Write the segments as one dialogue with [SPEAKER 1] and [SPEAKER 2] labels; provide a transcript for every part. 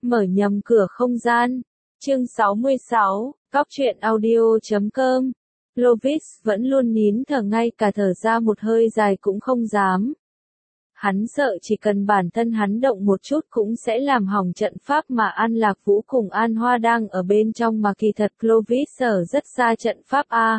[SPEAKER 1] Mở nhầm cửa không gian. Chương 66, Góc truyện audio.com. Clovis vẫn luôn nín thở, ngay cả thở ra một hơi dài cũng không dám. Hắn sợ chỉ cần bản thân hắn động một chút cũng sẽ làm hỏng trận pháp mà An Lạc Vũ cùng An Hoa đang ở bên trong, mà kỳ thật Clovis ở rất xa trận pháp a.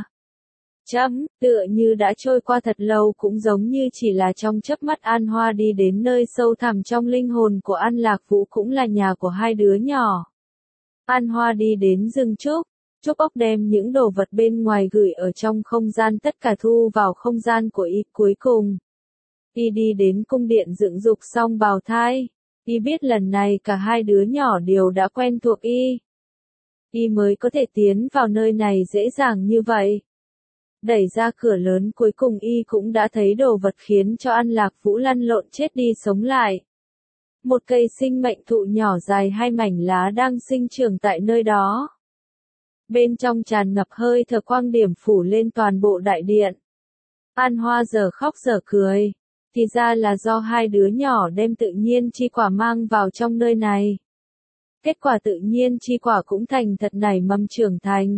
[SPEAKER 1] Tựa như đã trôi qua thật lâu, cũng giống như chỉ là trong chớp mắt An Hoa đi đến nơi sâu thẳm trong linh hồn của An Lạc Vũ, cũng là nhà của hai đứa nhỏ. An Hoa đi đến rừng trúc ốc, đem những đồ vật bên ngoài gửi ở trong không gian tất cả thu vào không gian của y. Cuối cùng, y đi đến cung điện dựng dục xong bào thai. Y biết lần này cả hai đứa nhỏ đều đã quen thuộc y mới có thể tiến vào nơi này dễ dàng như vậy. Đẩy ra cửa lớn, cuối cùng y cũng đã thấy đồ vật khiến cho An Lạc Vũ lăn lộn chết đi sống lại. Một cây sinh mệnh thụ nhỏ dài 2 mảnh lá đang sinh trưởng tại nơi đó. Bên trong tràn ngập hơi thở quang điểm phủ lên toàn bộ đại điện. An Hoa giờ khóc giờ cười, thì ra là do hai đứa nhỏ đem tự nhiên chi quả mang vào trong nơi này. Kết quả tự nhiên chi quả cũng thành thật nảy mầm trưởng thành.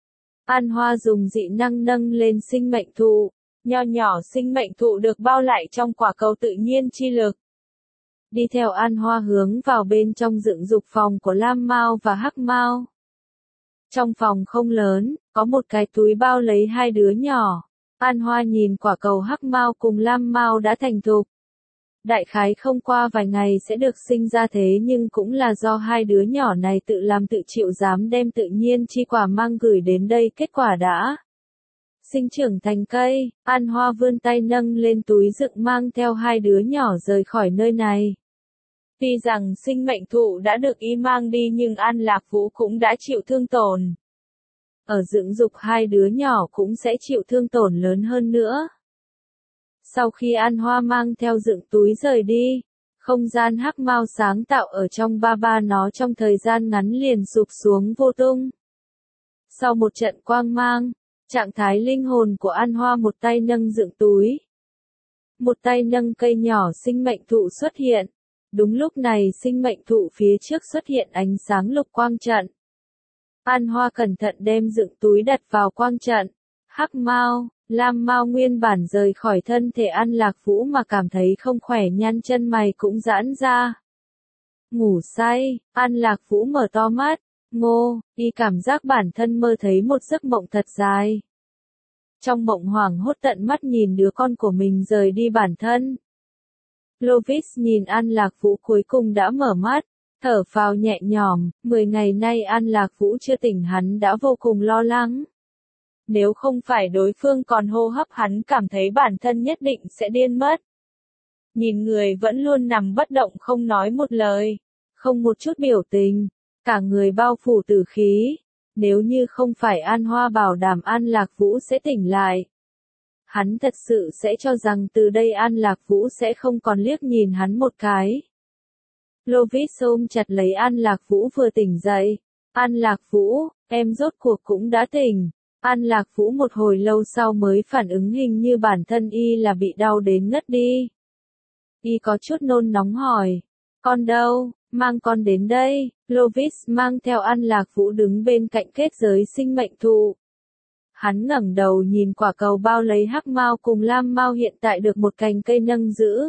[SPEAKER 1] An Hoa dùng dị năng nâng lên sinh mệnh thụ, nho nhỏ sinh mệnh thụ được bao lại trong quả cầu tự nhiên chi lực. Đi theo An Hoa hướng vào bên trong dựng dục phòng của Lam Mao và Hắc Mao. Trong phòng không lớn, có một cái túi bao lấy hai đứa nhỏ. An Hoa nhìn quả cầu Hắc Mao cùng Lam Mao đã thành thục. Đại khái không qua vài ngày sẽ được sinh ra, thế nhưng cũng là do hai đứa nhỏ này tự làm tự chịu, dám đem tự nhiên chi quả mang gửi đến đây, kết quả đã sinh trưởng thành cây. An Hoa vươn tay nâng lên túi dựng mang theo hai đứa nhỏ rời khỏi nơi này. Tuy rằng sinh mệnh thụ đã được y mang đi, nhưng An Lạc Vũ cũng đã chịu thương tổn. Ở dựng dục hai đứa nhỏ cũng sẽ chịu thương tổn lớn hơn nữa. Sau khi An Hoa mang theo dựng túi rời đi, không gian Hắc Mao sáng tạo ở trong ba nó trong thời gian ngắn liền sụp xuống vô tung. Sau một trận quang mang, trạng thái linh hồn của An Hoa một tay nâng dựng túi, một tay nâng cây nhỏ sinh mệnh thụ xuất hiện. Đúng lúc này sinh mệnh thụ phía trước xuất hiện ánh sáng lục quang trận. An Hoa cẩn thận đem dựng túi đặt vào quang trận. Hắc Mao, Lam Mao nguyên bản rời khỏi thân thể An Lạc Vũ mà cảm thấy không khỏe, nhăn chân mày cũng giãn ra. Ngủ say, An Lạc Vũ mở to mắt, y cảm giác bản thân mơ thấy một giấc mộng thật dài. Trong mộng hoảng hốt tận mắt nhìn đứa con của mình rời đi bản thân. Clovis nhìn An Lạc Vũ cuối cùng đã mở mắt, thở phào nhẹ nhõm. 10 ngày nay An Lạc Vũ chưa tỉnh, hắn đã vô cùng lo lắng. Nếu không phải đối phương còn hô hấp, hắn cảm thấy bản thân nhất định sẽ điên mất. Nhìn người vẫn luôn nằm bất động không nói một lời, không một chút biểu tình, cả người bao phủ tử khí. Nếu như không phải An Hoa bảo đảm An Lạc Vũ sẽ tỉnh lại, hắn thật sự sẽ cho rằng từ đây An Lạc Vũ sẽ không còn liếc nhìn hắn một cái. Clovis ôm chặt lấy An Lạc Vũ vừa tỉnh dậy. An Lạc Vũ, em rốt cuộc cũng đã tỉnh. An Lạc Vũ một hồi lâu sau mới phản ứng, hình như bản thân y là bị đau đến ngất đi. Y có chút nôn nóng hỏi, con đâu, mang con đến đây. Clovis mang theo An Lạc Vũ đứng bên cạnh kết giới sinh mệnh thụ. Hắn ngẩng đầu nhìn quả cầu bao lấy Hắc Mao cùng Lam Mao hiện tại được một cành cây nâng giữ.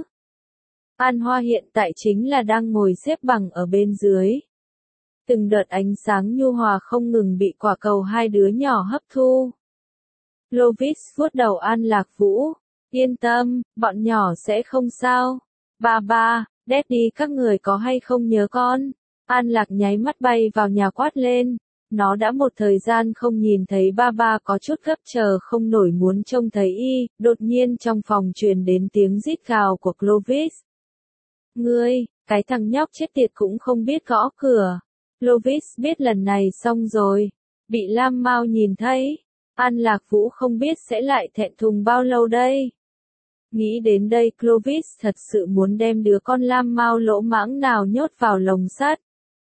[SPEAKER 1] An Hoa hiện tại chính là đang ngồi xếp bằng ở bên dưới. Từng đợt ánh sáng nhu hòa không ngừng bị quả cầu hai đứa nhỏ hấp thu. Clovis vuốt đầu An Lạc Vũ, yên tâm, bọn nhỏ sẽ không sao. Ba, Daddy các người có hay không nhớ con? An Lạc nháy mắt bay vào nhà quát lên. Nó đã một thời gian không nhìn thấy ba, có chút gấp chờ không nổi muốn trông thấy y. Đột nhiên trong phòng truyền đến tiếng rít gào của Clovis. Ngươi, cái thằng nhóc chết tiệt cũng không biết gõ cửa. Clovis biết lần này xong rồi. Bị Lam Mao nhìn thấy. An Lạc Vũ không biết sẽ lại thẹn thùng bao lâu đây. Nghĩ đến đây Clovis thật sự muốn đem đứa con Lam Mao lỗ mãng nào nhốt vào lồng sắt.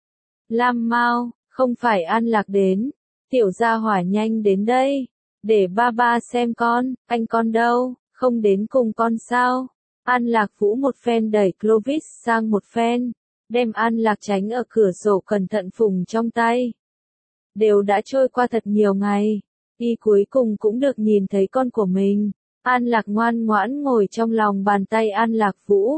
[SPEAKER 1] Lam Mao, không phải An Lạc đến. Tiểu gia hỏa nhanh đến đây. Để ba xem con, anh con đâu, không đến cùng con sao? An Lạc Vũ một phen đẩy Clovis sang một phen. đem An Lạc tránh ở cửa sổ cẩn thận phùng trong tay. Đều đã trôi qua thật nhiều ngày, y cuối cùng cũng được nhìn thấy con của mình. An Lạc ngoan ngoãn ngồi trong lòng bàn tay An Lạc Vũ.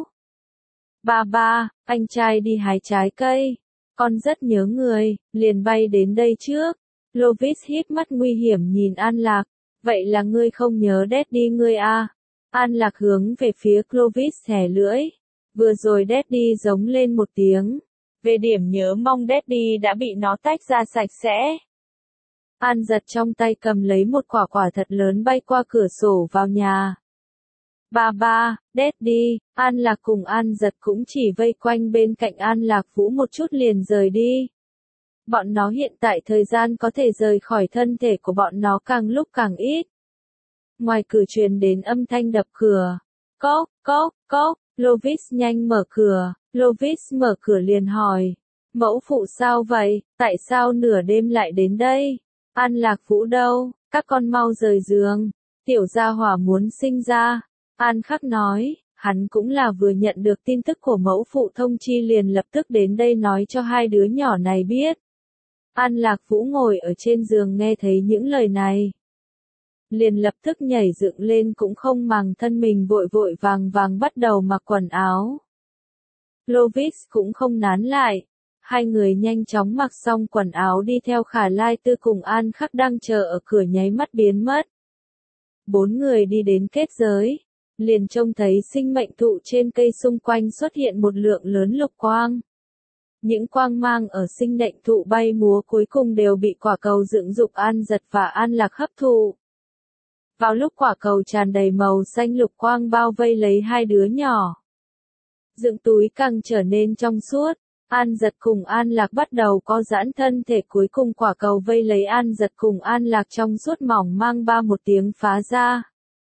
[SPEAKER 1] Ba ba, anh trai đi hái trái cây. Con rất nhớ người, liền bay đến đây trước. Lovis híp mắt nguy hiểm nhìn An Lạc. Vậy là ngươi không nhớ Daddy ngươi à? An Lạc hướng về phía Clovis thè lưỡi. Vừa rồi Daddy giống lên một tiếng. Về điểm nhớ mong Daddy đã bị nó tách ra sạch sẽ. An giật trong tay cầm lấy một quả quả thật lớn bay qua cửa sổ vào nhà. Ba ba, Daddy, An Lạc cùng An giật cũng chỉ vây quanh bên cạnh An Lạc Vũ một chút liền rời đi. Bọn nó hiện tại thời gian có thể rời khỏi thân thể của bọn nó càng lúc càng ít. Ngoài cửa truyền đến âm thanh đập cửa. Cốc, cốc, cốc, Lovis nhanh mở cửa. Lovis mở cửa liền hỏi. Mẫu phụ sao vậy, tại sao nửa đêm lại đến đây? An Lạc Vũ đâu, các con mau rời giường. Tiểu gia hỏa muốn sinh ra. An Khắc nói, hắn cũng là vừa nhận được tin tức của mẫu phụ thông chi liền lập tức đến đây nói cho hai đứa nhỏ này biết. An Lạc Vũ ngồi ở trên giường nghe thấy những lời này. Liền lập tức nhảy dựng lên cũng không màng thân mình vội vội vàng vàng bắt đầu mặc quần áo. Lovis cũng không nán lại. Hai người nhanh chóng mặc xong quần áo đi theo Khả Lai Tư cùng An Khắc đang chờ ở cửa nháy mắt biến mất. Bốn người đi đến kết giới. Liền trông thấy sinh mệnh thụ trên cây xung quanh xuất hiện một lượng lớn lục quang. Những quang mang ở sinh mệnh thụ bay múa cuối cùng đều bị quả cầu dựng dục An giật và An Lạc hấp thụ. Vào lúc quả cầu tràn đầy màu xanh lục quang bao vây lấy hai đứa nhỏ. Dựng túi càng trở nên trong suốt. An giật cùng An Lạc bắt đầu co giãn thân thể cuối cùng quả cầu vây lấy An giật cùng An Lạc trong suốt mỏng mang ba một tiếng phá ra.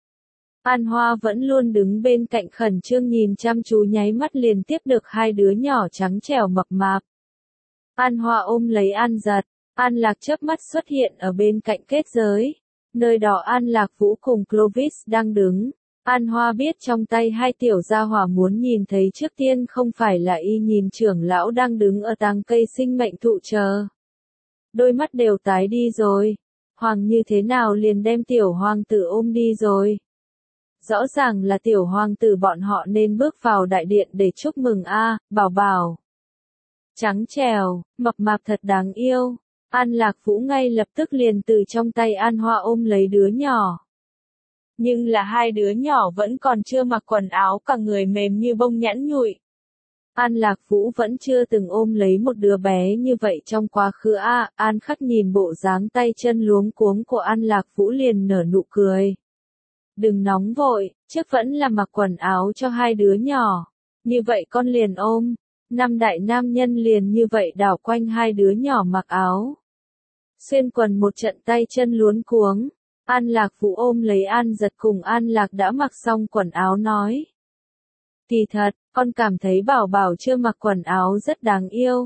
[SPEAKER 1] An Hoa vẫn luôn đứng bên cạnh khẩn trương nhìn chăm chú nháy mắt liền tiếp được hai đứa nhỏ trắng trẻo mập mạp. An Hoa ôm lấy An giật, An Lạc chớp mắt xuất hiện ở bên cạnh kết giới. Nơi đó An Lạc Vũ cùng Clovis đang đứng. An Hoa biết trong tay hai tiểu gia hỏa muốn nhìn thấy trước tiên không phải là y nhìn trưởng lão đang đứng ở tàng cây sinh mệnh thụ chờ. Đôi mắt đều tái đi rồi. Hoàng như thế nào liền đem tiểu hoàng tử ôm đi rồi. Rõ ràng là tiểu hoàng tử bọn họ nên bước vào đại điện để chúc mừng a, bảo bảo. Trắng trẻo, mập mạp thật đáng yêu. An Lạc Vũ ngay lập tức liền từ trong tay An Hoa ôm lấy đứa nhỏ. Nhưng là hai đứa nhỏ vẫn còn chưa mặc quần áo cả người mềm như bông nhẵn nhụi. An Lạc Vũ vẫn chưa từng ôm lấy một đứa bé như vậy trong quá khứ a. An Khắc nhìn bộ dáng tay chân luống cuống của An Lạc Vũ liền nở nụ cười. Đừng nóng vội, trước vẫn là mặc quần áo cho hai đứa nhỏ. Như vậy con liền ôm. Năm đại nam nhân liền như vậy đảo quanh hai đứa nhỏ mặc áo. Xuyên quần một trận tay chân luống cuống. An Lạc Vũ ôm lấy An giật cùng An Lạc đã mặc xong quần áo nói. Kỳ thật, con cảm thấy bảo bảo chưa mặc quần áo rất đáng yêu.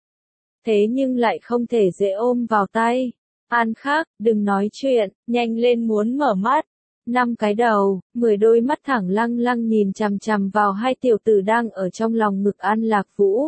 [SPEAKER 1] Thế nhưng lại không thể dễ ôm vào tay. An Khắc, đừng nói chuyện, nhanh lên muốn mở mắt. 5 cái đầu, 10 đôi mắt thẳng lăng lăng nhìn chằm chằm vào hai tiểu tử đang ở trong lòng ngực An Lạc Vũ.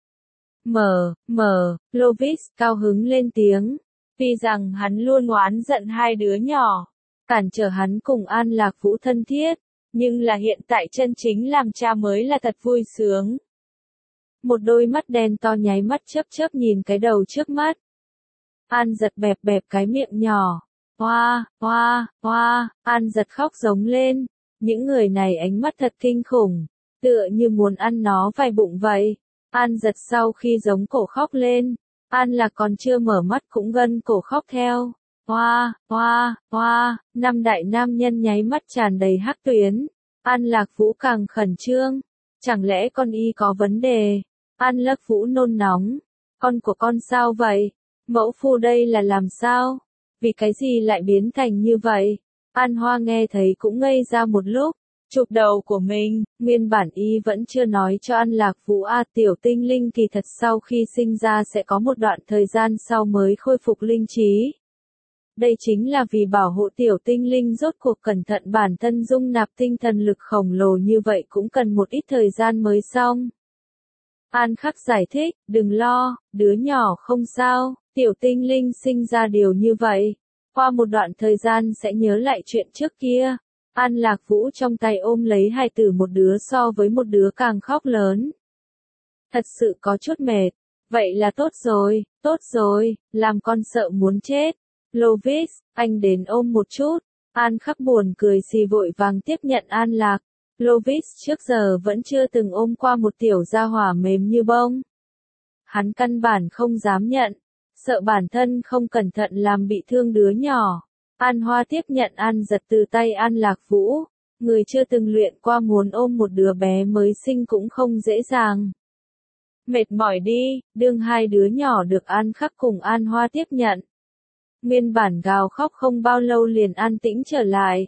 [SPEAKER 1] Clovis cao hứng lên tiếng. Vì rằng hắn luôn oán giận hai đứa nhỏ, cản trở hắn cùng An Lạc Vũ thân thiết, nhưng là hiện tại chân chính làm cha mới là thật vui sướng. Một đôi mắt đen to nháy mắt chớp chớp nhìn cái đầu trước mắt. An giật bẹp bẹp cái miệng nhỏ. Hoa, hoa, hoa, An giật khóc giống lên. Những người này ánh mắt thật kinh khủng, tựa như muốn ăn nó vài bụng vậy. An giật sau khi giống cổ khóc lên. An Lạc còn chưa mở mắt cũng gân cổ khóc theo. Hoa, hoa, hoa, năm đại nam nhân nháy mắt tràn đầy hắc tuyến. An Lạc Vũ càng khẩn trương. Chẳng lẽ con y có vấn đề? An Lạc Vũ nôn nóng. Con của con sao vậy? Mẫu phu đây là làm sao? Vì cái gì lại biến thành như vậy? An Hoa nghe thấy cũng ngây ra một lúc. Chụp đầu của mình, nguyên bản y vẫn chưa nói cho An Lạc Vũ tiểu tinh linh kỳ thật sau khi sinh ra sẽ có một đoạn thời gian sau mới khôi phục linh trí. Đây chính là vì bảo hộ tiểu tinh linh rốt cuộc cẩn thận bản thân dung nạp tinh thần lực khổng lồ như vậy cũng cần một ít thời gian mới xong. An Khắc giải thích, đừng lo, đứa nhỏ không sao, tiểu tinh linh sinh ra điều như vậy. Qua một đoạn thời gian sẽ nhớ lại chuyện trước kia. An Lạc Vũ trong tay ôm lấy hài tử, một đứa so với một đứa càng khóc lớn. Thật sự có chút mệt. Vậy là tốt rồi, làm con sợ muốn chết. Clovis, anh đến ôm một chút. An Khắc buồn cười xì vội vàng tiếp nhận An Lạc. Clovis trước giờ vẫn chưa từng ôm qua một tiểu gia hỏa mềm như bông. Hắn căn bản không dám nhận, sợ bản thân không cẩn thận làm bị thương đứa nhỏ. An Hoa tiếp nhận An Giật từ tay An Lạc Vũ. Người chưa từng luyện qua muốn ôm một đứa bé mới sinh cũng không dễ dàng. Mệt mỏi đi, đương hai đứa nhỏ được An Khắc cùng An Hoa tiếp nhận. Nguyên bản gào khóc không bao lâu liền an tĩnh trở lại.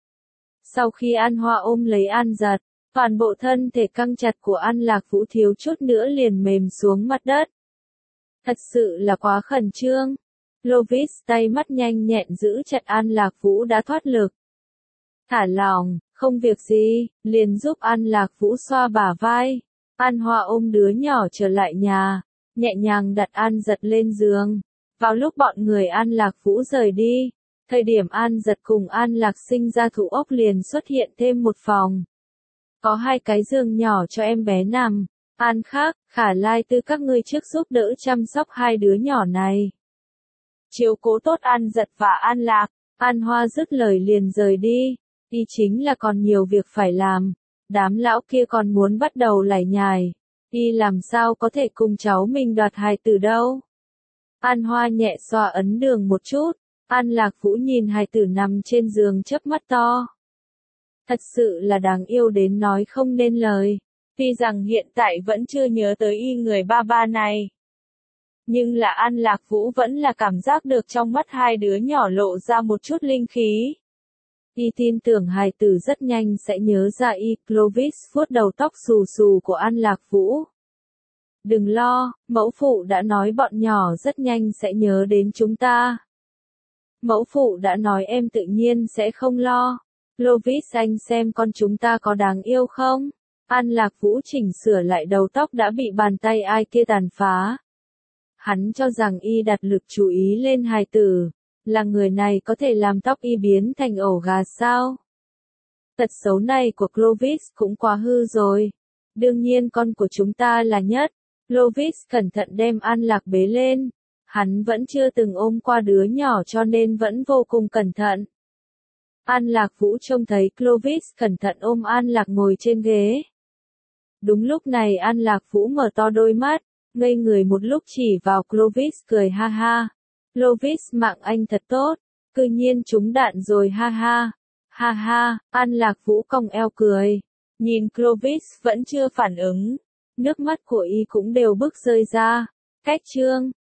[SPEAKER 1] Sau khi An Hoa ôm lấy An Giật, toàn bộ thân thể căng chặt của An Lạc Vũ thiếu chút nữa liền mềm xuống mặt đất. Thật sự là quá khẩn trương. Clovis tay mắt nhanh nhẹn giữ chặt An Lạc Vũ đã thoát lực. Thả lỏng, không việc gì, liền giúp An Lạc Vũ xoa bả vai. An Hoa ôm đứa nhỏ trở lại nhà, nhẹ nhàng đặt An Giật lên giường. Vào lúc bọn người An Lạc Vũ rời đi, thời điểm An Giật cùng An Lạc sinh ra thủ ốc liền xuất hiện thêm một phòng. Có hai cái giường nhỏ cho em bé nằm. An Khắc, Khả Lai Tư các ngươi trước giúp đỡ chăm sóc hai đứa nhỏ này. Chiếu cố tốt An Giật và An Lạc. An Hoa dứt lời liền rời đi. Y chính là còn nhiều việc phải làm. Đám lão kia còn muốn bắt đầu lải nhải. Y làm sao có thể cùng cháu mình đoạt hài tử đâu. An Hoa nhẹ xoa ấn đường một chút. An Lạc Vũ nhìn hài tử nằm trên giường chớp mắt to. Thật sự là đáng yêu đến nói không nên lời. Tuy rằng hiện tại vẫn chưa nhớ tới y người ba ba này. Nhưng là An Lạc Vũ vẫn là cảm giác được trong mắt hai đứa nhỏ lộ ra một chút linh khí. Y tin tưởng hài tử rất nhanh sẽ nhớ ra y. Clovis vuốt đầu tóc xù xù của An Lạc Vũ. Đừng lo, mẫu phụ đã nói bọn nhỏ rất nhanh sẽ nhớ đến chúng ta. Mẫu phụ đã nói em tự nhiên sẽ không lo. Clovis anh xem con chúng ta có đáng yêu không? An Lạc Vũ chỉnh sửa lại đầu tóc đã bị bàn tay ai kia tàn phá. Hắn cho rằng y đặt lực chú ý lên hài tử. Là người này có thể làm tóc y biến thành ổ gà sao? Tật xấu này của Clovis cũng quá hư rồi. Đương nhiên con của chúng ta là nhất. Clovis cẩn thận đem An Lạc bế lên. Hắn vẫn chưa từng ôm qua đứa nhỏ cho nên vẫn vô cùng cẩn thận. An Lạc Vũ trông thấy Clovis cẩn thận ôm An Lạc ngồi trên ghế. Đúng lúc này An Lạc Vũ mở to đôi mắt, ngây người một lúc chỉ vào Clovis cười ha ha. Clovis mạng anh thật tốt, cư nhiên trúng đạn rồi ha ha. Ha ha, An Lạc Vũ cong eo cười. Nhìn Clovis vẫn chưa phản ứng. Nước mắt của y cũng đều bức rơi ra. Cách chương